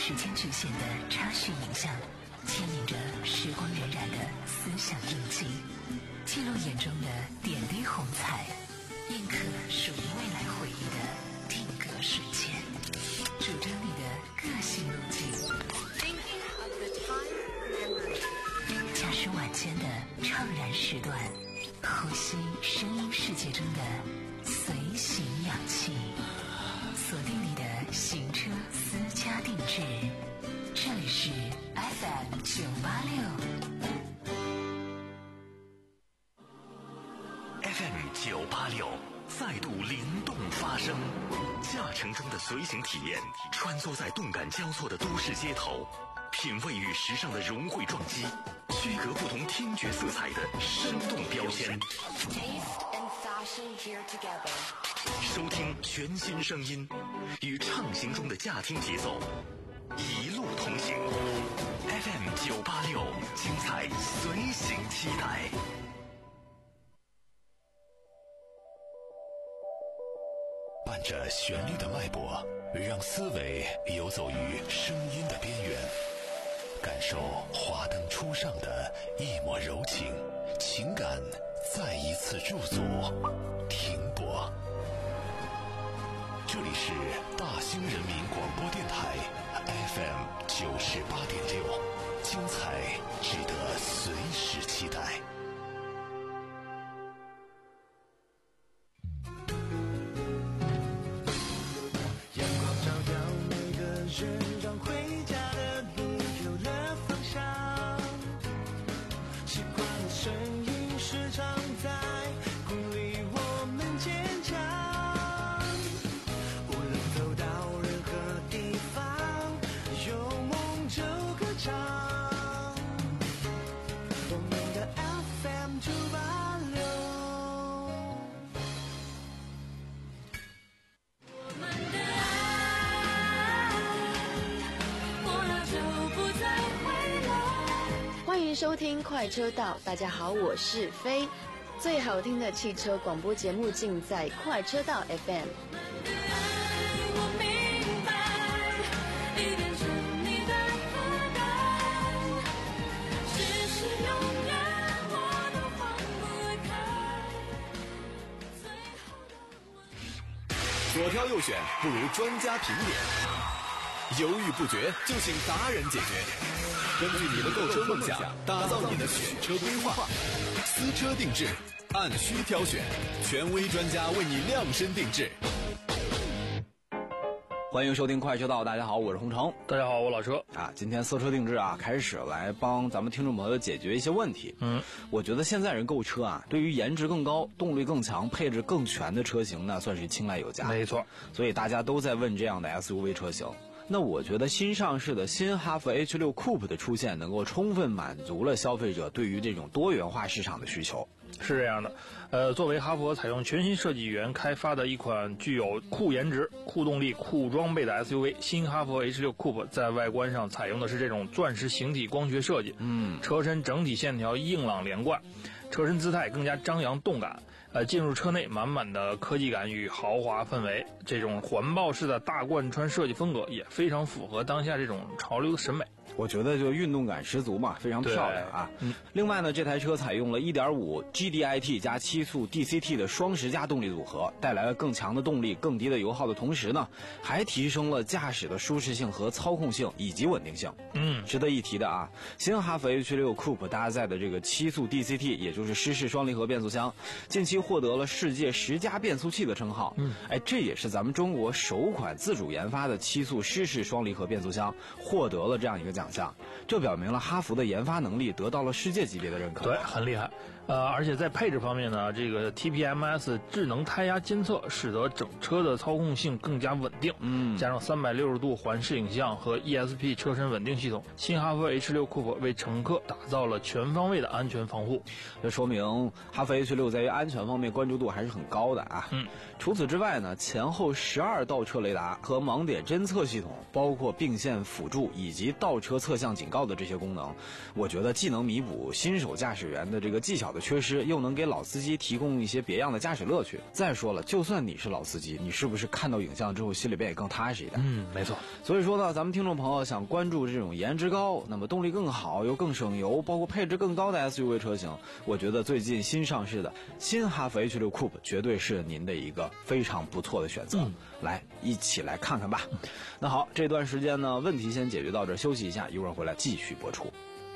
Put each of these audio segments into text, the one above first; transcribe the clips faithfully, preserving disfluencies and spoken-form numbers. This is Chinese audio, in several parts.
时间局限的插叙影像，牵引着时光荏苒的思想印记，记录眼中的点滴红彩，印刻属于未来回忆的定格瞬间，主张你的个性路径，驾驶晚间的怅然时段，呼吸声音世界中的随行氧气，锁定你的行车私家定制，这里是 F M 九八六 F M 九八六再度灵动发声，驾乘中的随行体验，穿梭在动感交错的都市街头，品味与时尚的融汇撞击，区隔不同听觉色彩的生动标签。收听全新声音，与畅行中的驾听节奏，一路同行。F M 九八六，精彩随行期待。伴着旋律的脉搏，让思维游走于声音的边缘，感受华灯初上的一抹柔情，情感再一次驻足停泊。这里是大兴人民广播电台 F M 九十八点六，精彩值得随时期待。 让回家的路有了方向，习惯的声音时常在鼓励我们坚强，无论走到任何地方，有梦就歌唱，我们的 F M 九八六。 欢迎收听快车道，大家好，我是飞。最好听的汽车广播节目尽在快车道 F M。 左挑右选不如专家评点，犹豫不决就请达人解决。根据你的购车梦想，打造你的选车规划，私车定制，按需挑选，权威专家为你量身定制。 欢迎收听快车道，大家好，我是洪城。 大家好，我老车啊。今天私车定制啊，开始来帮咱们听众朋友解决一些问题。嗯，我觉得现在人购车啊，对于颜值更高、动力更强、配置更全的车型呢，算是青睐有加。 没错， 所以大家都在问这样的 S U V 车型。那我觉得新上市的新哈弗 H 六 Coupe 的出现，能够充分满足了消费者对于这种多元化市场的需求。 是这样的，呃，作为哈弗采用全新设计语言开发的一款具有酷颜值、酷动力、酷装备的 S U V， 新哈弗 H 六 Coupe 在外观上采用的是这种钻石形体光学设计，嗯，车身整体线条硬朗连贯，车身姿态更加张扬动感。呃，进入车内满满的科技感与豪华氛围，这种环抱式的大贯穿设计风格也非常符合当下这种潮流的审美。 我觉得就运动感十足嘛，非常漂亮啊。嗯，另外呢，这台车采用了 一点五 G D I T 加七速 D C T 的双十佳动力组合，带来了更强的动力、更低的油耗的同时呢，还提升了驾驶的舒适性和操控性以及稳定性。嗯，值得一提的啊，新哈弗 H 六 Coupe 搭载的这个七速 D C T， 也就是湿式双离合变速箱，近期获得了世界十佳变速器的称号。嗯，哎，这也是咱们中国首款自主研发的七速湿式双离合变速箱，获得了这样一个奖项。这表明了哈弗的研发能力得到了世界级别的认可。 对，很厉害。呃，而且在配置方面呢，这个 T P M S 智能胎压监测使得整车的操控性更加稳定。嗯，加上三百六十度环视影像和 E S P 车身稳定系统，新哈弗 H 六 Coupe 为乘客打造了全方位的安全防护。 这说明哈弗 H 六在于安全方面关注度还是很高的啊。嗯，除此之外呢，前后十二倒车雷达和盲点侦测系统，包括并线辅助以及倒车侧向警告的这些功能，我觉得既能弥补新手驾驶员的这个技巧的的缺失，又能给老司机提供一些别样的驾驶乐趣。再说了，就算你是老司机，你是不是看到影像之后心里边也更踏实一点？ 嗯，没错。 所以说呢，咱们听众朋友想关注这种颜值高，那么动力更好又更省油，包括配置更高的 S U V 车型，我觉得最近新上市的新哈弗 H 六 Coupe 绝对是您的一个非常不错的选择。嗯、来，一起来看看吧。嗯、那好，这段时间呢，问题先解决到这儿，休息一下，一会儿回来继续播出。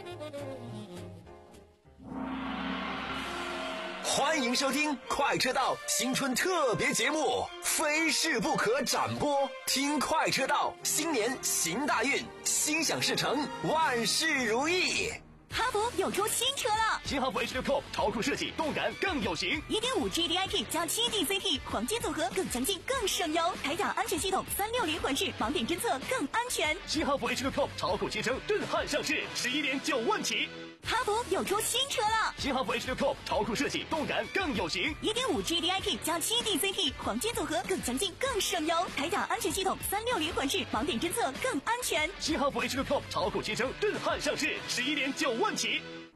欢迎收听快车道新春特别节目《非试不可》展播，听快车道，新年行大运，心想事成，万事如意。 哈弗又出新车了， 新哈弗 H 六 Coupe 超酷设计，动感更有型。 一点五 G D I T 加七 D C T 黄金组合，更强劲，更省油。铠甲安全系统三六零环式，盲点侦测更安全。 新哈弗 H 六 Coupe 超酷汽车震撼上市，十一点九万起。 哈弗又出新车了， 新哈弗 H 六 Coupe 超酷设计，动感更有型。 一点五 G D I T 加七 D C T 黄金组合，更强劲，更省油。铠甲安全系统三六零环式，盲点侦测更安全。 新哈弗 H 六 Coupe 超酷汽车震撼上市，十一点九万起。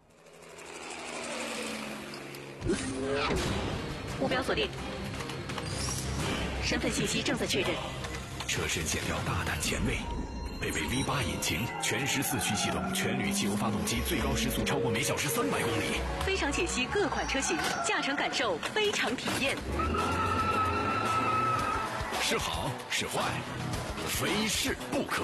目标锁定，身份信息正在确认。 车身线条大胆前卫，配备 V 八 引擎，全时四驱系统，全铝汽油发动机，最高时速超过每小时三百公里。 非常解析各款车型，驾乘感受，非常体验。 是好是坏，非试不可。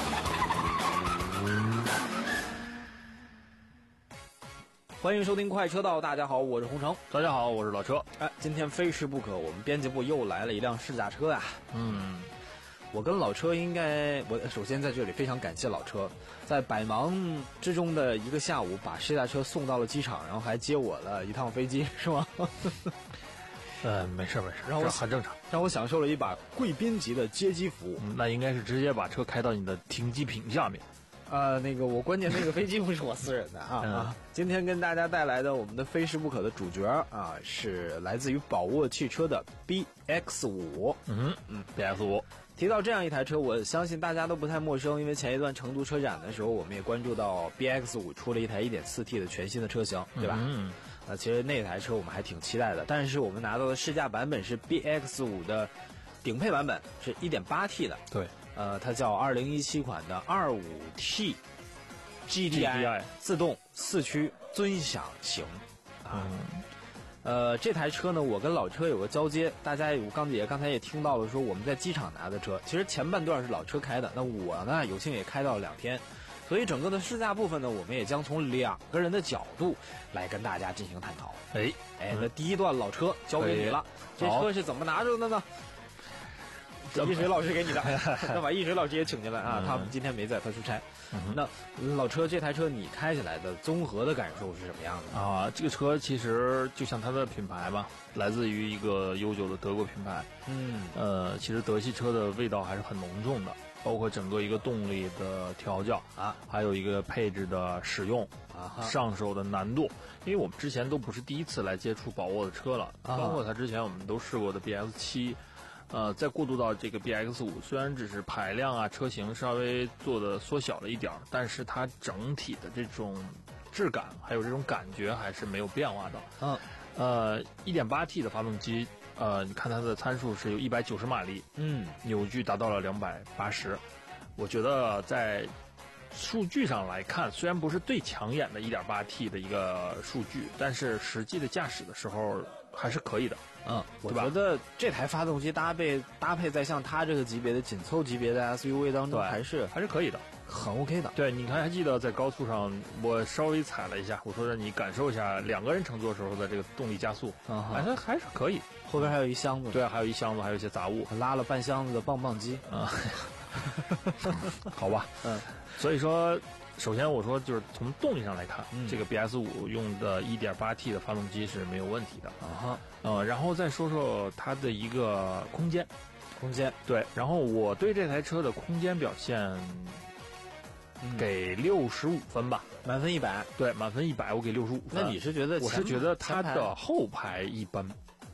欢迎收听快车道，大家好，我是洪城。 大家好，我是老车。 哎，今天非试不可，我们编辑部又来了一辆试驾车呀、啊。 嗯， 我跟老车应该，我首先在这里非常感谢老车，在百忙之中的一个下午，把试驾车送到了机场，然后还接我了一趟飞机，是吗？ 呃，没事没事， 让我很正常， 让我享受了一把贵宾级的接机服务、 嗯。那应该是直接把车开到你的停机坪下面。 呃，那个我关键那个飞机不是我私人的啊、嗯、啊！今天跟大家带来的我们的非试不可的主角啊，是来自于宝沃汽车的 B X 五。 嗯嗯 ，B X 五。 提到这样一台车，我相信大家都不太陌生，因为前一段成都车展的时候，我们也关注到 B X 五出了一台 一点四 T 的全新的车型，对吧？ 嗯。 那其实那台车我们还挺期待的，但是我们拿到的试驾版本是 B X 五的顶配版本，是 一点八 T 的。 对。 呃，它叫二零一七款的 二五 T G D I 自动四驱尊享型啊。 嗯、 呃，这台车呢，我跟老车有个交接，大家有刚也刚才也听到了，说我们在机场拿的车，其实前半段是老车开的，那我呢有幸也开到了两天，所以整个的试驾部分呢，我们也将从两个人的角度来跟大家进行探讨。 哎哎，那第一段老车交给你了，这车是怎么拿着的呢？易水老师给你的，那把易水老师也请进来啊，嗯、他们今天没在，他出差。嗯、那老车这台车你开起来的综合的感受是什么样的啊？这个车其实就像它的品牌吧，来自于一个悠久的德国品牌。 嗯， 呃，其实德系车的味道还是很浓重的，包括整个一个动力的调教啊， 还有一个配置的使用啊， 上手的难度。因为我们之前都不是第一次来接触宝沃的车了， 啊、 包括它之前我们都试过的 B X 七。呃，再过渡到这个 B X 五，虽然只是排量啊、车型稍微做的缩小了一点，但是它整体的这种质感还有这种感觉还是没有变化的。 嗯， 呃 一点八 T 的发动机，呃，你看它的参数是有一百九十马力， 嗯， 扭矩达到了两百八十。我觉得在数据上来看，虽然不是最抢眼的 一点八 T 的一个数据，但是实际的驾驶的时候还是可以的。 嗯，我觉得这台发动机搭配搭配在像它这个级别的紧凑级别的 S U V 当中，还是还是可以的， 很 OK 的。 对，你看还记得在高速上，我稍微踩了一下，我说让你感受一下两个人乘坐时候的这个动力加速， 嗯， 还是还是可以。 后边还有一箱子， 对，还有一箱子，还有一些杂物， 拉了半箱子的棒棒机啊。好吧， 嗯， 所以说。首先我说就是从动力上来看， 嗯、 这个 B S 五用的 一点八 T 的发动机是没有问题的啊。 呃，然后再说说它的一个空间， 空间对。然后我对这台车的空间表现给六十五分吧， 嗯、满分一百， 对，满分一百，我给六十五分。 那你是觉得？ 我是觉得它的后排一般。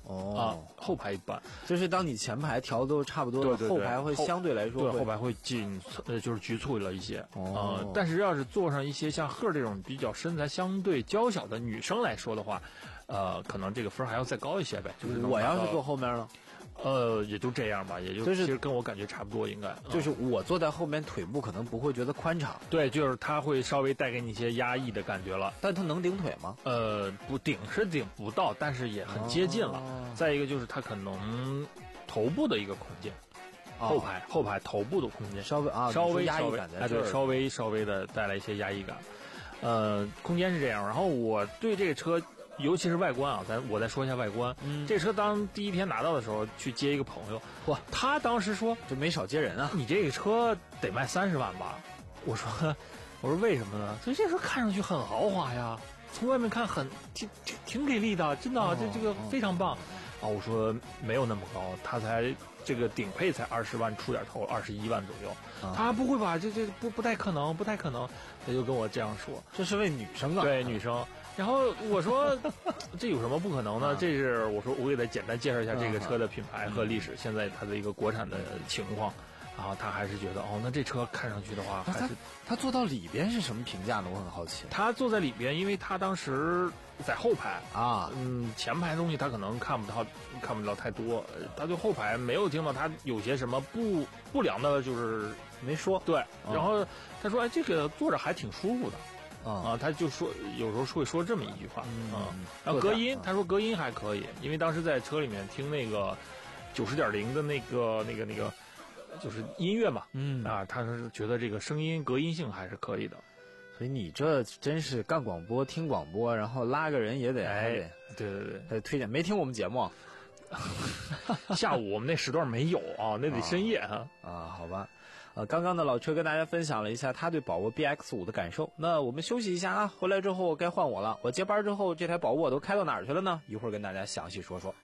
哦啊，后排一般， 就是当你前排调都差不多了， 对对对后排会相对来说对会后排会紧呃就是局促了一些。 哦呃，但是要是坐上一些像赫这种比较身材相对娇小的女生来说的话，呃，可能这个分还要再高一些呗。就是能达到我要是坐后面呢？ 呃，也就这样吧，也就就是其实跟我感觉差不多，应该就是我坐在后面，腿部可能不会觉得宽敞， 对，就是它会稍微带给你一些压抑的感觉了。 但它能顶腿吗？ 呃，不顶是顶不到，但是也很接近了。 哦再一个就是它可能头部的一个空间， 哦后排后排头部的空间稍微啊， 稍微压抑稍微哎对， 感在这儿。 稍微稍微的带来一些压抑感。呃，空间是这样，然后我对这个车。尤其是外观啊，咱我再说一下外观。嗯，这车当第一天拿到的时候，去接一个朋友，哇，他当时说就没少接人啊。 你这个车得卖三十万吧？我说，我说为什么呢？所以这车看上去很豪华呀，从外面看很挺挺挺给力的，真的， 哦、 这这个非常棒。啊，我说没有那么高，他才这个顶配才二十万出点头，二十一万左右。 啊、 他不会吧？这这不不太可能，不太可能。他就跟我这样说， 这是位女生啊， 对女生。然后我说，这有什么不可能呢？这是我说我给他简单介绍一下这个车的品牌和历史，现在它的一个国产的情况。然后他还是觉得哦，那这车看上去的话，还是他坐到里边是什么评价呢？我很好奇。 他坐在里边，因为他当时在后排啊， 嗯，前排东西他可能看不到，看不到太多。他对后排没有听到他有些什么不不良的，就是没说。 对，然后他说哎，这个坐着还挺舒服的。 啊、 啊，他就说有时候会说这么一句话， 嗯， 啊、然后隔音，他说隔音还可以，因为当时在车里面听那个九十点零的那个那个那个就是音乐嘛， 嗯啊，他是觉得这个声音隔音性还是可以的。 所以你这真是干广播听广播，然后拉个人也得哎， 得对对对， 得推荐。没听我们节目？ 下午我们那时段没有啊，那得深夜啊。 啊，好吧。呃，刚刚的老车跟大家分享了一下他对宝沃 B X 五的感受。那我们休息一下啊，回来之后该换我了。我接班之后，这台宝沃都开到哪儿去了呢？一会儿跟大家详细说说。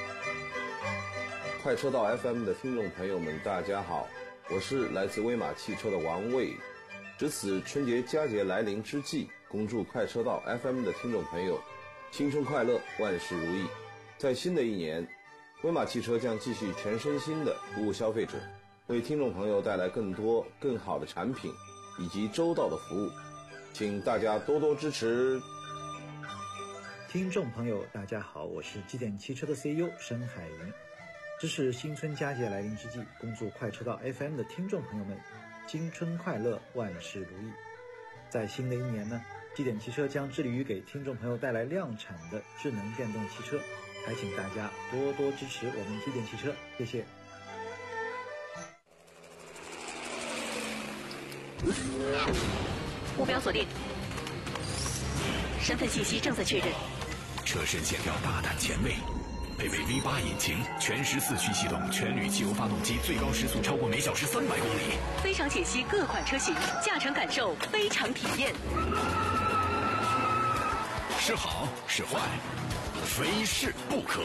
快车道 F M 的听众朋友们，大家好，我是来自威马汽车的王卫。值此春节佳节来临之际，恭祝快车道 F M 的听众朋友新春快乐，万事如意。在新的一年，威马汽车将继续全身心的服务消费者，为听众朋友带来更多更好的产品以及周到的服务，请大家多多支持。 听众朋友大家好，我是基点汽车的 C E O 申海云。这是新春佳节来临之际，恭祝快车道 F M 的听众朋友们新春快乐，万事如意。在新的一年呢，基点汽车将致力于给听众朋友带来量产的智能电动汽车，还请大家多多支持我们基点汽车，谢谢。 目标锁定，身份信息正在确认。 车身线条大胆前卫，配备 V 八 引擎，全时四驱系统，全铝汽油发动机，最高时速超过每小时三百公里。 非常解析各款车型，驾乘感受非常体验。 是好是坏，非试不可。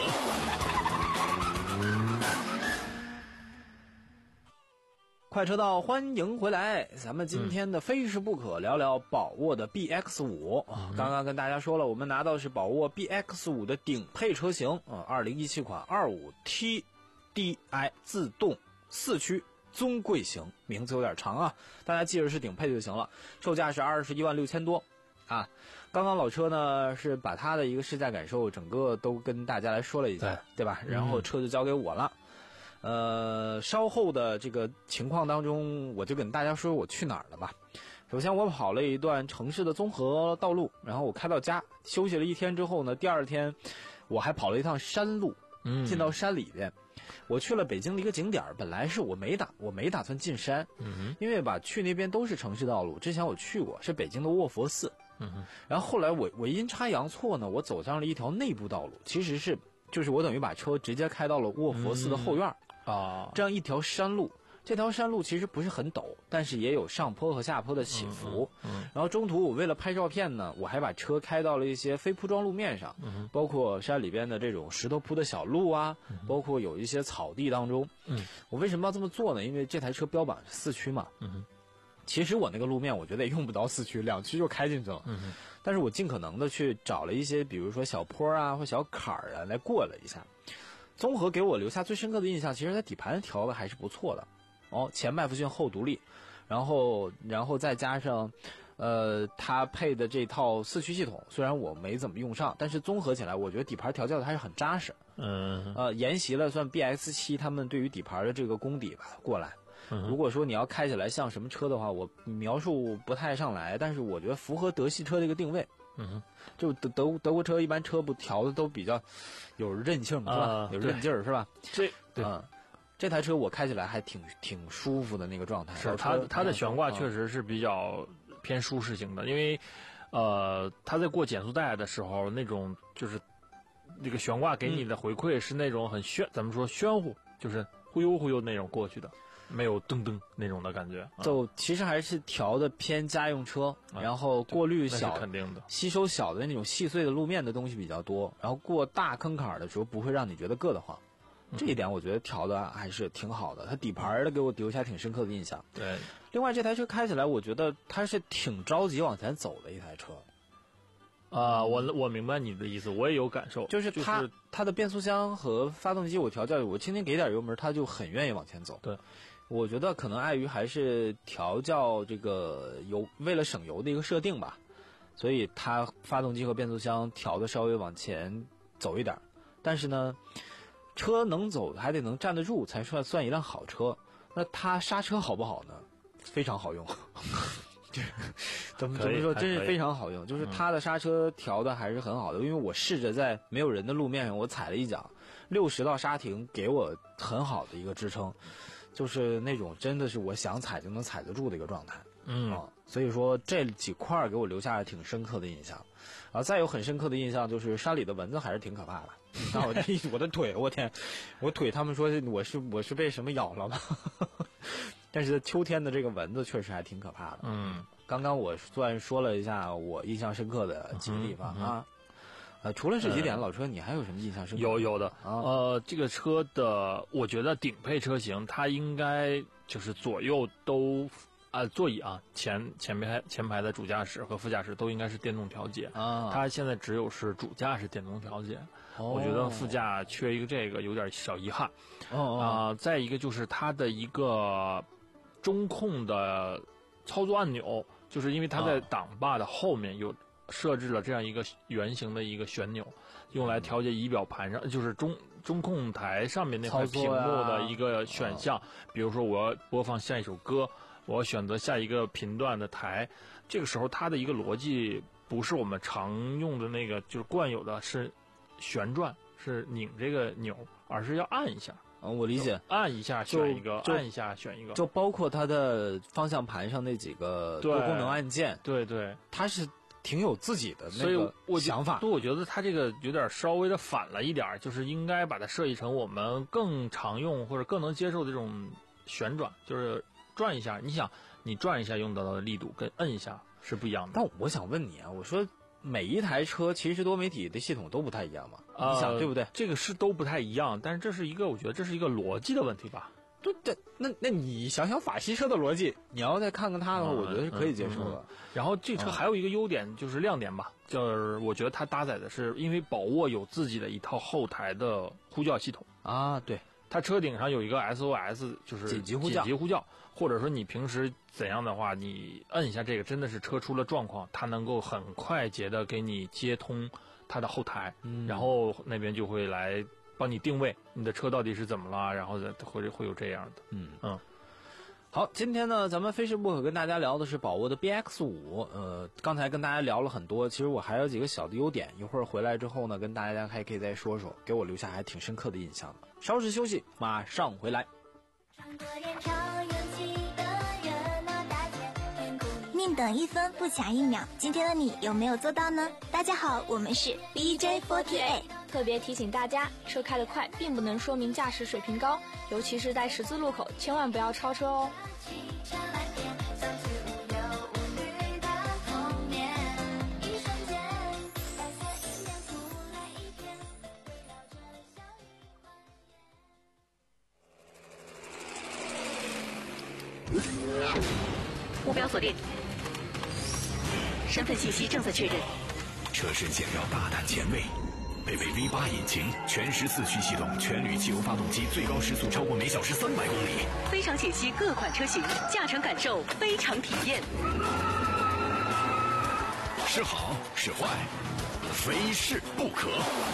快车道，欢迎回来！咱们今天的非试不可，聊聊宝沃的 B X 五、嗯。刚刚跟大家说了，我们拿到的是宝沃 B X 五的顶配车型啊，二零一七款二五 T D I 自动四驱尊贵型，名字有点长啊，大家记着是顶配就行了。售价是二十一万六千多啊。刚刚老车呢是把他的一个试驾感受整个都跟大家来说了一下， 对, 对吧？然后车就交给我了。嗯呃，稍后的这个情况当中，我就跟大家说我去哪儿了吧。首先，我跑了一段城市的综合道路，然后我开到家休息了一天之后呢，第二天我还跑了一趟山路，进到山里边。嗯、我去了北京的一个景点，本来是我没打我没打算进山，嗯、因为吧去那边都是城市道路，之前我去过，是北京的卧佛寺。嗯、然后后来我我阴差阳错呢，我走上了一条内部道路，其实是就是我等于把车直接开到了卧佛寺的后院。嗯啊，这样一条山路，这条山路其实不是很陡，但是也有上坡和下坡的起伏。嗯嗯嗯、然后中途我为了拍照片呢，我还把车开到了一些非铺装路面上，嗯、包括山里边的这种石头铺的小路啊，嗯、包括有一些草地当中。嗯、我为什么要这么做呢？因为这台车标榜是四驱嘛。嗯、其实我那个路面我觉得也用不着四驱，两驱就开进去了。嗯、 但是我尽可能的去找了一些，比如说小坡啊或小坎儿啊来过了一下。综合给我留下最深刻的印象，其实它底盘调的还是不错的哦，前麦弗逊后独立，然后然后再加上呃它配的这套四驱系统，虽然我没怎么用上，但是综合起来我觉得底盘调教的还是很扎实。 嗯， 呃沿袭了算 B X 七 他们对于底盘的这个功底吧过来。如果说你要开起来像什么车的话，我描述不太上来，但是我觉得符合德系车这个定位。 嗯， 就德德德国车一般车不调的都比较有韧性是吧、啊？有韧劲儿是吧？ 这对、 嗯，这台车我开起来还挺挺舒服的那个状态。 是它它的悬挂确实是比较偏舒适型的，因为呃它在过减速带的时候，那种就是这个悬挂给你的回馈是那种很喧，咱们说喧乎，就是忽悠忽悠那种过去的。没有噔噔那种的感觉， 就其实还是调的偏家用车，啊、然后过滤小， 肯定的， 吸收小的那种细碎的路面的东西比较多，然后过大坑坎的时候不会让你觉得硌得慌，嗯、这一点我觉得调的还是挺好的。它底盘的给我留下挺深刻的印象。 对， 另外这台车开起来，我觉得它是挺着急往前走的一台车。 啊、呃，我我明白你的意思，我也有感受， 就是它、 就是、 它的变速箱和发动机我调教，我轻轻给点油门，它就很愿意往前走。 对。 我觉得可能碍于还是调教这个油，为了省油的一个设定吧，所以它发动机和变速箱调的稍微往前走一点。但是呢，车能走还得能站得住才算算一辆好车。那它刹车好不好呢？非常好用。怎么怎么说，真是非常好用。就是它的刹车调的还是很好的，因为我试着在没有人的路面上，我踩了一脚，六十到刹停，给我很好的一个支撑。就是那种真的是我想踩就能踩得住的一个状态， 嗯、 啊，所以说这几块给我留下了挺深刻的印象，啊，再有很深刻的印象就是山里的蚊子还是挺可怕的，那我这我的腿，我天，我腿他们说我是我是被什么咬了吗？但是秋天的这个蚊子确实还挺可怕的， 嗯， 刚刚我算说了一下我印象深刻的几个地方、嗯、啊。呃，除了这几点、呃，老车你还有什么印象深刻？ 有有的、 啊， 呃，这个车的，我觉得顶配车型它应该就是左右都，啊、呃，座椅啊，前前排前排的主驾驶和副驾驶都应该是电动调节啊。 它现在只有是主驾是电动调节，哦、我觉得副驾缺一个这个有点小遗憾。 哦啊、呃，再一个就是它的一个中控的操作按钮，就是因为它在挡把的后面有。设置了这样一个圆形的一个旋钮，用来调节仪表盘上，就是中中控台上面那块屏幕的一个选项。比如说，我要播放下一首歌，我要选择下一个频段的台。这个时候，它的一个逻辑不是我们常用的那个，就是惯有的是旋转，是拧这个钮，而是要按一下。 嗯，我理解， 按一下选一个，按一下选一个， 就包括它的方向盘上那几个多功能按键。 对对， 它是。挺有自己的那个想法， 所以我觉得它这个有点稍微的反了一点，就是应该把它设计成我们更常用或者更能接受的这种旋转，就是转一下。你想，你转一下用到的力度跟摁一下是不一样的。 但我想问你啊，我说每一台车其实多媒体的系统都不太一样嘛？ 呃、 你想对不对？ 这个是都不太一样，但是这是一个，我觉得这是一个逻辑的问题吧。 对对，那那你想想法系车的逻辑，你要再看看它的话， 嗯、 我觉得是可以接受的。 嗯嗯、然后这车还有一个优点，就是亮点吧，就是我觉得它搭载的是，因为宝沃有自己的一套后台的呼叫系统啊，对， 它车顶上有一个 S O S， 就是紧急呼叫， 紧急呼叫，或者说你平时怎样的话，你摁一下这个，真的是车出了状况，它能够很快捷的给你接通它的后台， 嗯、 然后那边就会来。帮你定位你的车到底是怎么了，然后会会有这样的， 嗯嗯。 好，今天呢，咱们非事不可跟大家聊的是宝沃的 B X 五，呃，刚才跟大家聊了很多，其实我还有几个小的优点，一会儿回来之后呢，跟大家还可以再说说，给我留下还挺深刻的印象的。稍事休息，马上回来。 宁等一分不抢一秒，今天的你有没有做到呢？大家好，我们是 B J 四十八。 特别提醒大家，车开得快并不能说明驾驶水平高，尤其是在十字路口，千万不要超车哦。 目标锁定。 身份信息正在确认。 车身线条大胆前卫，配备 V 八 引擎，全时四驱系统，全铝汽油发动机，最高时速超过每小时三百公里。 非常解析各款车型，驾乘感受非常体验。 是好是坏，非试不可。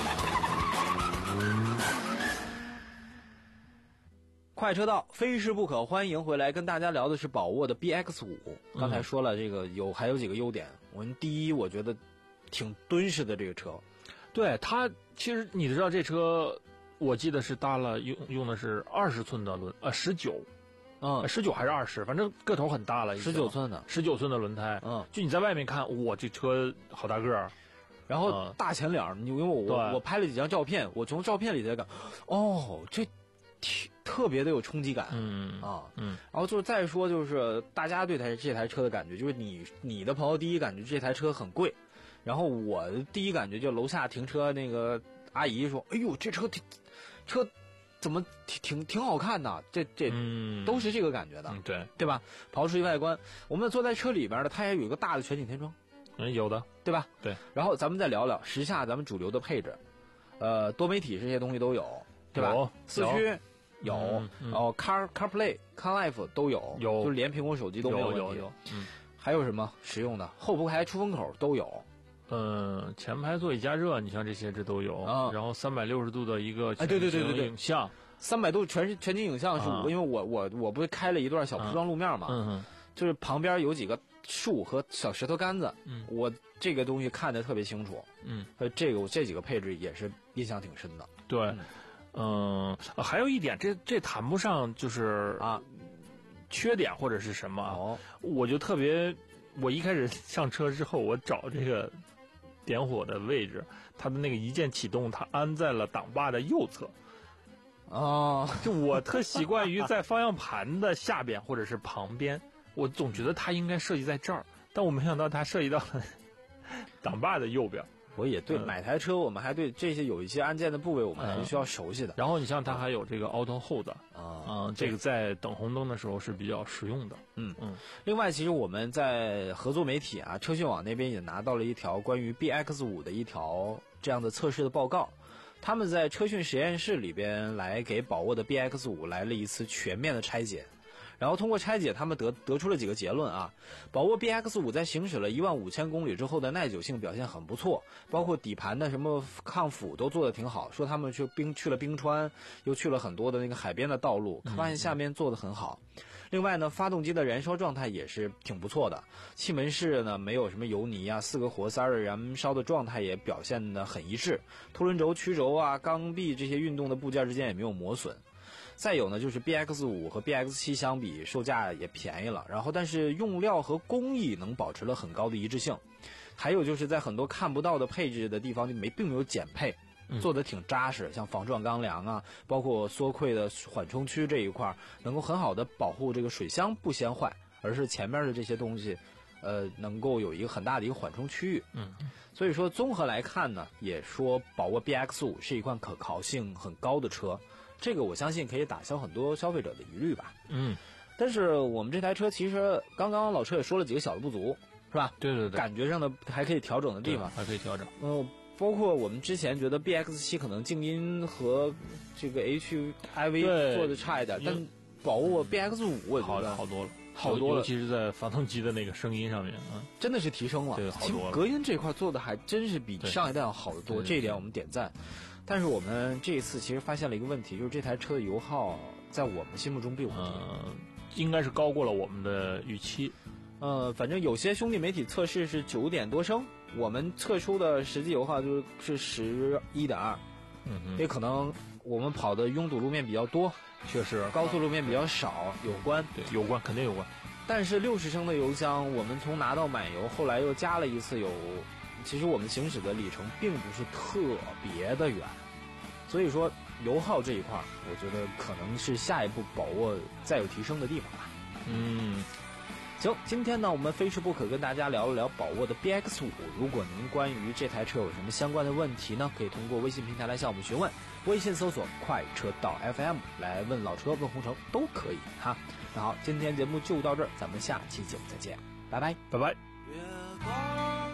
快车道，非试不可。欢迎回来，跟大家聊的是宝沃的 B X 五。刚才说了，这个有还有几个优点。我们第一，我觉得挺敦实的这个车。 对它，其实你知道这车，我记得是搭了用用的是二十寸的轮，呃，十九， 嗯， 十九还是二十，反正个头很大了， 十九寸的， 十九寸的轮胎， 嗯， 就你在外面看，哇，这车好大个儿。 然后大前脸，你因为我我我拍了几张照片，我从照片里才感，哦，这挺特别的有冲击感， 嗯啊， 嗯， 然后就是再说就是大家对台这台车的感觉，就是你你的朋友第一感觉这台车很贵，然后我的第一感觉就楼下停车那个阿姨说，哎呦这车挺车怎么挺挺挺好看的，这这嗯都是这个感觉的， 嗯、对对吧？刨出一外观，我们坐在车里边的，它也有一个大的全景天窗。 嗯，有的， 对吧？ 对。 然后咱们再聊聊时下咱们主流的配置，呃，多媒体这些东西都有，对吧？ 有四驱有， 嗯嗯、 哦 ，Car CarPlay、Car Life 都有， 有， 就连苹果手机都没有问题。 有有有。嗯。 还有什么实用的？后排出风口都有。 嗯，前排座椅加热，你像这些这都有。 啊、 然后三百六十度的一个哎，对对对对对， 影像， 三百度全全景影像是、 啊、 因为我我我不是开了一段小铺装路面嘛， 嗯嗯， 就是旁边有几个树和小石头杆子， 嗯， 我这个东西看得特别清楚， 嗯， 呃，这个我这几个配置也是印象挺深的。 对，嗯，呃、还有一点，这这谈不上就是啊缺点或者是什么， 哦， 我就特别，我一开始上车之后，我找这个点火的位置，它的那个一键启动，它安在了挡把的右侧。 哦， 就我特习惯于在方向盘的下边或者是旁边，我总觉得它应该设计在这儿，但我没想到它设计到了挡把的右边。 我也对、嗯、买台车，我们还对这些有一些按键的部位，我们还是需要熟悉的。 嗯、然后你像它还有这个 Auto Hold 啊， 嗯， 这个在等红灯的时候是比较实用的。 嗯嗯。另外，其实我们在合作媒体啊，车讯网那边也拿到了一条关于 B X 五的一条这样的测试的报告。他们在车讯实验室里边来给宝沃的 B X 五来了一次全面的拆解，然后通过拆解，他们得得出了几个结论啊。宝沃 B X 五在行驶了一万五千公里之后的耐久性表现很不错，包括底盘的什么抗腐都做得挺好。说他们去冰去了冰川，又去了很多的那个海边的道路，发现下面做得很好。嗯、另外呢，发动机的燃烧状态也是挺不错的，气门室呢没有什么油泥啊，四个活塞的燃烧的状态也表现得很一致，凸轮轴、曲轴啊、缸壁这些运动的部件之间也没有磨损。再有呢，就是 B X 五 和 B X 七 相比，售价也便宜了，然后但是用料和工艺能保持了很高的一致性。还有就是在很多看不到的配置的地方就没并没有减配，做得挺扎实，像防撞钢梁啊，包括缩溃的缓冲区这一块，能够很好的保护这个水箱不先坏，而是前面的这些东西呃，能够有一个很大的一个缓冲区域。 嗯， 所以说综合来看呢，也说宝沃 B X 五 是一款可靠性很高的车。这个我相信可以打消很多消费者的疑虑吧。 嗯， 但是我们这台车其实刚刚老车也说了几个小的不足，是吧？ 对对对， 感觉上的还可以调整的地方， 还可以调整。 嗯、呃，包括我们之前觉得 B X 七 可能静音和这个 H I V 做的差一点，但宝沃 B X 五 我觉得好多了， 好多了， 尤其是在发动机的那个声音上面，嗯， 真的是提升了， 对，好多了。 隔音这块做的还真是比上一代要好得多，这一点我们点赞。但是我们这一次其实发现了一个问题，就是这台车的油耗在我们心目中并不低， 呃，应该是高过了我们的预期。 呃，反正有些兄弟媒体测试是九点多升，我们测出的实际油耗就是十一点二。 嗯， 也可能我们跑的拥堵路面比较多， 确实高速路面比较少，有关， 对，有关，肯定有关。 但是六十升的油箱，我们从拿到满油，后来又加了一次油。其实我们行驶的里程并不是特别的远，所以说油耗这一块，我觉得可能是下一步宝沃再有提升的地方吧。 嗯， 行，今天呢，我们非试不可跟大家聊了聊宝沃的 B X 五。如果您关于这台车有什么相关的问题呢，可以通过微信平台来向我们询问，微信搜索快车道 F M 来问老车问红城都可以哈。那好，今天节目就到这儿，咱们下期节目再见，拜拜， 拜拜。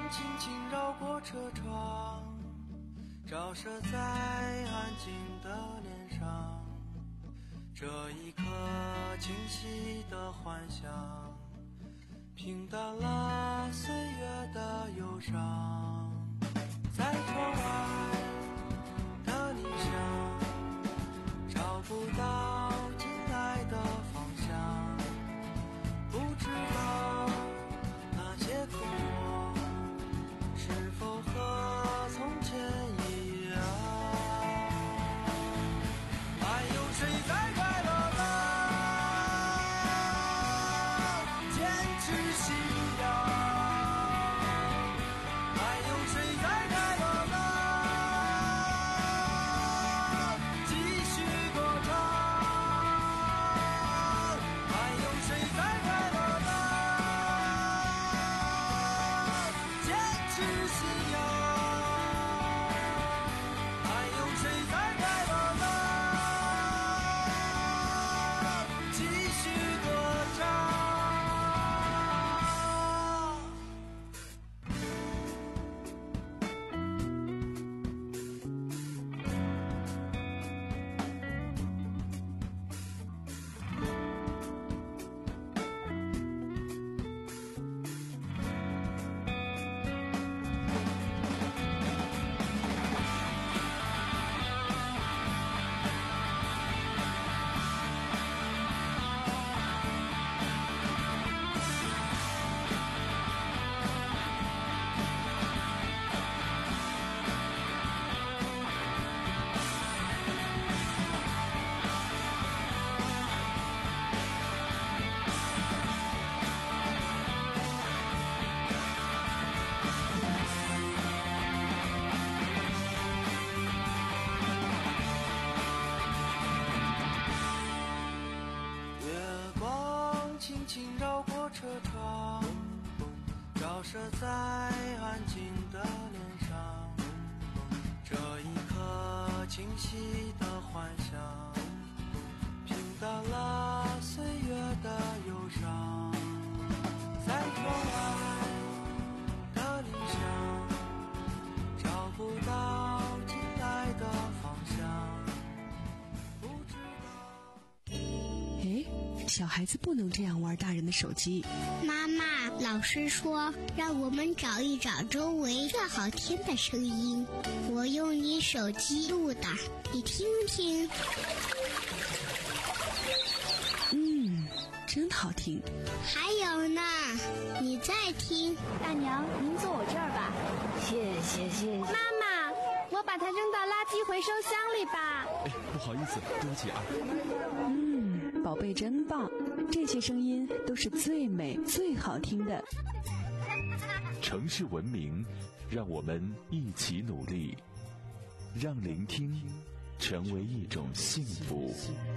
轻轻绕过车窗，照射在安静的脸上，这一刻清晰的幻想，平淡了岁月的忧伤。在窗外的理想，找不到进来的方向，不知道那些困惑是否和从前一样。还有谁在快乐的坚持信仰？还有谁在快乐的继续歌唱？还有谁在快乐的坚持信仰？还有谁在快乐的继续歌唱？月光轻轻绕过车窗，照射在安静的脸上，这一刻清晰的幻想，平淡了岁月的忧伤。在窗外的理想，找不到进来的方向，不知道。 哎，小孩子不能这样玩大人的手机。 妈妈，老师说让我们找一找周围最好听的声音，我用你手机录的，你听听。 嗯，真好听。 还有呢，你再听。 大娘，您坐我这儿吧。 谢谢谢谢。 妈妈，我把它扔到垃圾回收箱里吧。 哎，不好意思，对不起啊。 嗯，宝贝真棒，这些声音都是最美最好听的。 城市文明，让我们一起努力，让聆听成为一种幸福。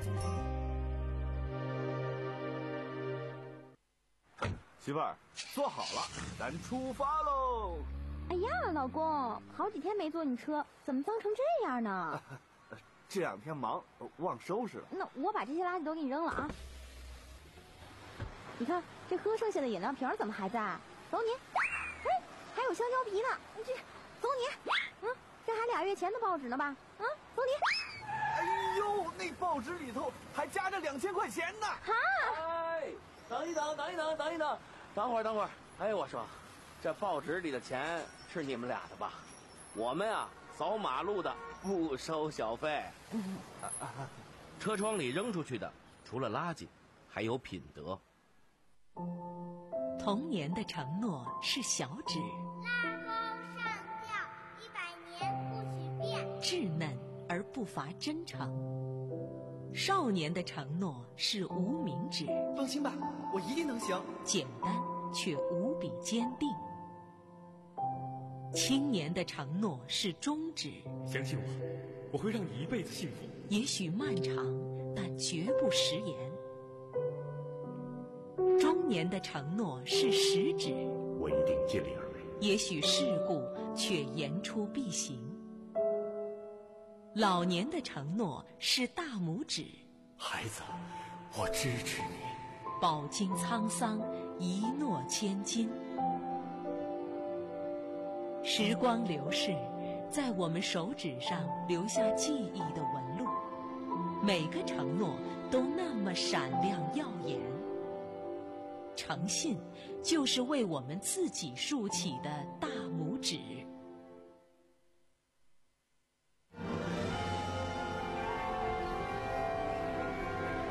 媳妇儿，坐好了，咱出发喽！ 哎呀，老公，好几天没坐你车，怎么脏成这样呢？ 这两天忙，忘收拾了。 那我把这些垃圾都给你扔了啊！你看这喝剩下的饮料瓶怎么还在？走你！哎，还有香蕉皮呢，你这走你！嗯，这还俩月前的报纸呢吧？啊，走你！ 哎呦，那报纸里头还夹着两千块钱呢！ 哈！ 哎，等一等，等一等，等一等，等会儿，等会儿。哎，我说，这报纸里的钱是你们俩的吧？我们啊，扫马路的不收小费。 车窗里扔出去的，除了垃圾，还有品德。 童年的承诺是小指， 拉钩上吊，一百年不许变。 稚嫩而不乏真诚。少年的承诺是无名指， 放心吧，我一定能行。 简单却无比坚定。青年的承诺是中指， 相信我，我会让你一辈子幸福。 也许漫长，但绝不食言。中年的承诺是食指， 我一定尽力而为。 也许世故，却言出必行。老年的承诺是大拇指， 孩子，我支持你。 饱经沧桑，一诺千金。 时光流逝，在我们手指上留下记忆的纹路，每个承诺都那么闪亮耀眼。诚信就是为我们自己竖起的大拇指。